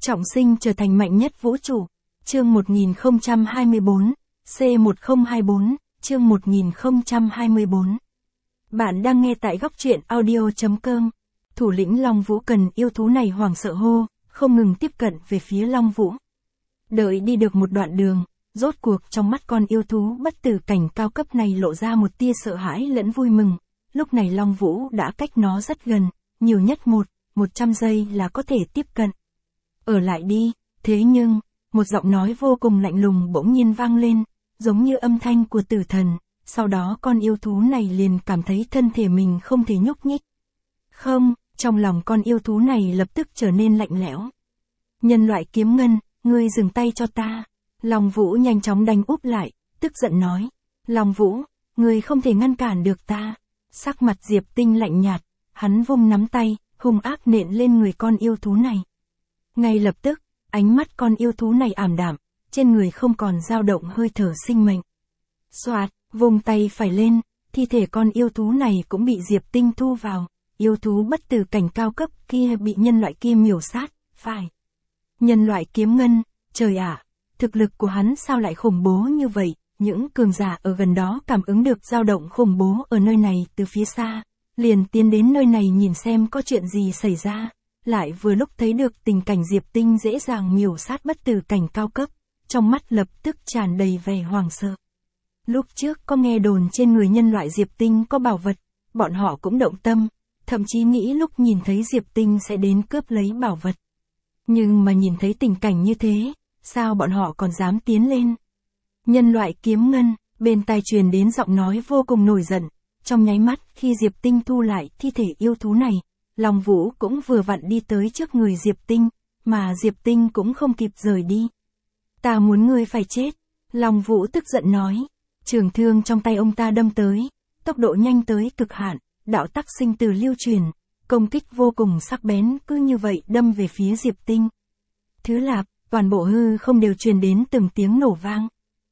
Trọng sinh trở thành mạnh nhất vũ trụ. Chương 1024, C1024, chương 1024. Bạn đang nghe tại góc truyện audio.com. Thủ lĩnh Long Vũ cần yêu thú này hoảng sợ hô, không ngừng tiếp cận về phía Long Vũ. Đợi đi được một đoạn đường, rốt cuộc trong mắt con yêu thú bất tử cảnh cao cấp này lộ ra một tia sợ hãi lẫn vui mừng. Lúc này Long Vũ đã cách nó rất gần, nhiều nhất 100 giây là có thể tiếp cận. Ở lại đi, thế nhưng, một giọng nói vô cùng lạnh lùng bỗng nhiên vang lên, giống như âm thanh của tử thần, sau đó con yêu thú này liền cảm thấy thân thể mình không thể nhúc nhích. Không, trong lòng con yêu thú này lập tức trở nên lạnh lẽo. Nhân loại kiếm ngân, ngươi dừng tay cho ta. Long Vũ nhanh chóng đánh úp lại, tức giận nói. Long Vũ, ngươi không thể ngăn cản được ta. Sắc mặt Diệp Tinh lạnh nhạt, hắn vung nắm tay, hung ác nện lên người con yêu thú này. Ngay lập tức, ánh mắt con yêu thú này ảm đạm, trên người không còn dao động hơi thở sinh mệnh. Xoạt, vùng tay phải lên, thi thể con yêu thú này cũng bị Diệp Tinh thu vào. Yêu thú bất tử cảnh cao cấp kia bị nhân loại kia miểu sát, phải. Nhân loại kiếm ngân, trời ạ, thực lực của hắn sao lại khủng bố như vậy? Những cường giả ở gần đó cảm ứng được dao động khủng bố ở nơi này từ phía xa, liền tiến đến nơi này nhìn xem có chuyện gì xảy ra, lại vừa lúc thấy được tình cảnh Diệp Tinh dễ dàng miểu sát bất tử cảnh cao cấp, trong mắt lập tức tràn đầy vẻ hoảng sợ. Lúc trước có nghe đồn trên người nhân loại Diệp Tinh có bảo vật, bọn họ cũng động tâm, thậm chí nghĩ lúc nhìn thấy Diệp Tinh sẽ đến cướp lấy bảo vật. Nhưng mà nhìn thấy tình cảnh như thế, sao bọn họ còn dám tiến lên? Nhân loại kiếm ngân, bên tai truyền đến giọng nói vô cùng nổi giận. Trong nháy mắt khi Diệp Tinh thu lại thi thể yêu thú này, Long Vũ cũng vừa vặn đi tới trước người Diệp Tinh, mà Diệp Tinh cũng không kịp rời đi. Ta muốn ngươi phải chết, Long Vũ tức giận nói. Trường thương trong tay ông ta đâm tới, tốc độ nhanh tới cực hạn, đạo tắc sinh tử lưu truyền, công kích vô cùng sắc bén cứ như vậy đâm về phía Diệp Tinh. Thứ lạp, toàn bộ hư không đều truyền đến từng tiếng nổ vang.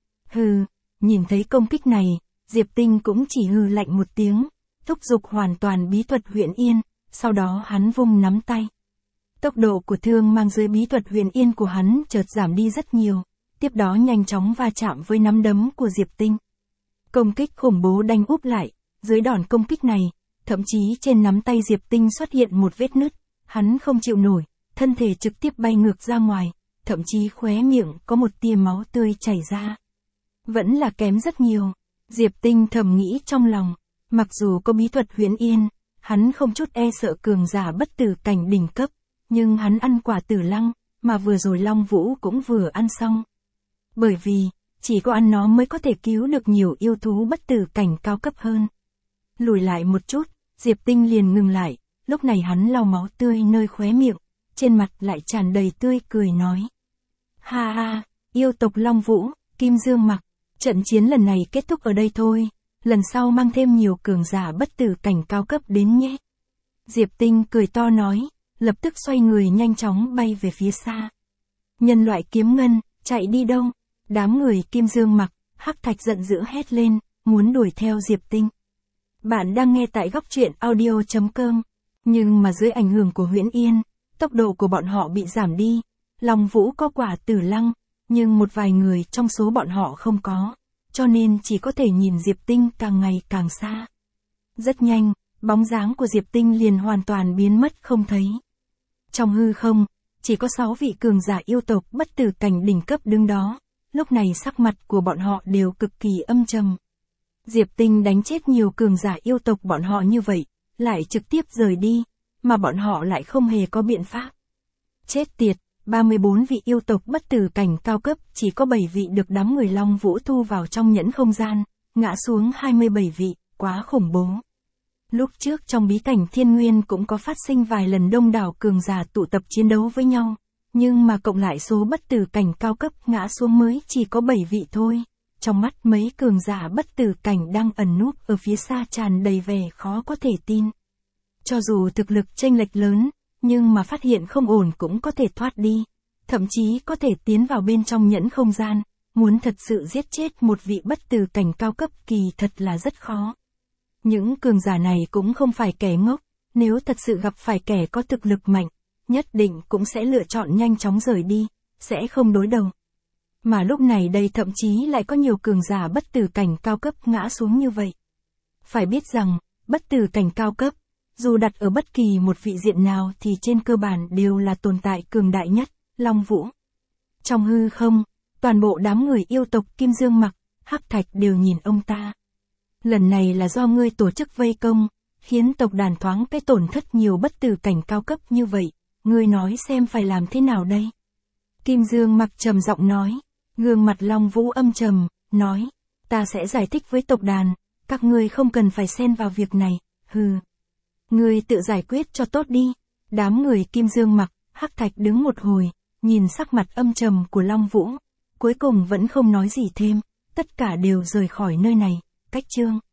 Hừ, nhìn thấy công kích này, Diệp Tinh cũng chỉ hừ lạnh một tiếng, thúc giục hoàn toàn bí thuật Huyền Yên, sau đó hắn vung nắm tay. Tốc độ của thương mang dưới bí thuật Huyền Yên của hắn chợt giảm đi rất nhiều, tiếp đó nhanh chóng va chạm với nắm đấm của Diệp Tinh. Công kích khủng bố đánh úp lại, dưới đòn công kích này, thậm chí trên nắm tay Diệp Tinh xuất hiện một vết nứt, hắn không chịu nổi, thân thể trực tiếp bay ngược ra ngoài, thậm chí khóe miệng có một tia máu tươi chảy ra. Vẫn là kém rất nhiều, Diệp Tinh thầm nghĩ trong lòng, mặc dù có bí thuật Huyền Yên, hắn không chút e sợ cường giả bất tử cảnh đỉnh cấp, nhưng hắn ăn quả tử lăng, mà vừa rồi Long Vũ cũng vừa ăn xong. Bởi vì, chỉ có ăn nó mới có thể cứu được nhiều yêu thú bất tử cảnh cao cấp hơn. Lùi lại một chút, Diệp Tinh liền ngừng lại, lúc này hắn lau máu tươi nơi khóe miệng, trên mặt lại tràn đầy tươi cười nói. Ha ha, yêu tộc Long Vũ, Kim Dương Mặc, trận chiến lần này kết thúc ở đây thôi, lần sau mang thêm nhiều cường giả bất tử cảnh cao cấp đến nhé. Diệp Tinh cười to nói, lập tức xoay người nhanh chóng bay về phía xa. Nhân loại kiếm ngân, chạy đi đâu? Đám người Kim Dương Mặc, Hắc Thạch giận dữ hét lên, muốn đuổi theo Diệp Tinh. Bạn đang nghe tại góc truyện audio.com, nhưng mà dưới ảnh hưởng của Huyền Yên, tốc độ của bọn họ bị giảm đi. Long Vũ có quả tử lăng, nhưng một vài người trong số bọn họ không có, cho nên chỉ có thể nhìn Diệp Tinh càng ngày càng xa. Rất nhanh, bóng dáng của Diệp Tinh liền hoàn toàn biến mất không thấy. Trong hư không, chỉ có 6 vị cường giả yêu tộc bất tử cảnh đỉnh cấp đứng đó, lúc này sắc mặt của bọn họ đều cực kỳ âm trầm. Diệp Tinh đánh chết nhiều cường giả yêu tộc bọn họ như vậy, lại trực tiếp rời đi, mà bọn họ lại không hề có biện pháp. Chết tiệt, 34 vị yêu tộc bất tử cảnh cao cấp, chỉ có 7 vị được đám người Long Vũ thu vào trong nhẫn không gian, ngã xuống 27 vị, quá khủng bố. Lúc trước trong bí cảnh Thiên Nguyên cũng có phát sinh vài lần đông đảo cường giả tụ tập chiến đấu với nhau, nhưng mà cộng lại số bất tử cảnh cao cấp ngã xuống mới chỉ có 7 vị thôi. Trong mắt mấy cường giả bất tử cảnh đang ẩn núp ở phía xa tràn đầy vẻ khó có thể tin. Cho dù thực lực chênh lệch lớn, nhưng mà phát hiện không ổn cũng có thể thoát đi, thậm chí có thể tiến vào bên trong nhẫn không gian, muốn thật sự giết chết một vị bất tử cảnh cao cấp kỳ thật là rất khó. Những cường giả này cũng không phải kẻ ngốc, nếu thật sự gặp phải kẻ có thực lực mạnh, nhất định cũng sẽ lựa chọn nhanh chóng rời đi, sẽ không đối đầu. Mà lúc này đây thậm chí lại có nhiều cường giả bất tử cảnh cao cấp ngã xuống như vậy. Phải biết rằng, bất tử cảnh cao cấp, dù đặt ở bất kỳ một vị diện nào thì trên cơ bản đều là tồn tại cường đại nhất, Long Vũ. Trong hư không, toàn bộ đám người yêu tộc Kim Dương Mặc, Hắc Thạch đều nhìn ông ta. Lần này là do ngươi tổ chức vây công, khiến tộc đàn thoáng cái tổn thất nhiều bất tử cảnh cao cấp như vậy, ngươi nói xem phải làm thế nào đây? Kim Dương Mặc trầm giọng nói, gương mặt Long Vũ âm trầm, nói, ta sẽ giải thích với tộc đàn, các ngươi không cần phải xen vào việc này, hừ. Ngươi tự giải quyết cho tốt đi. Đám người Kim Dương Mặc, Hắc Thạch đứng một hồi, nhìn sắc mặt âm trầm của Long Vũ, cuối cùng vẫn không nói gì thêm, tất cả đều rời khỏi nơi này, cách chương.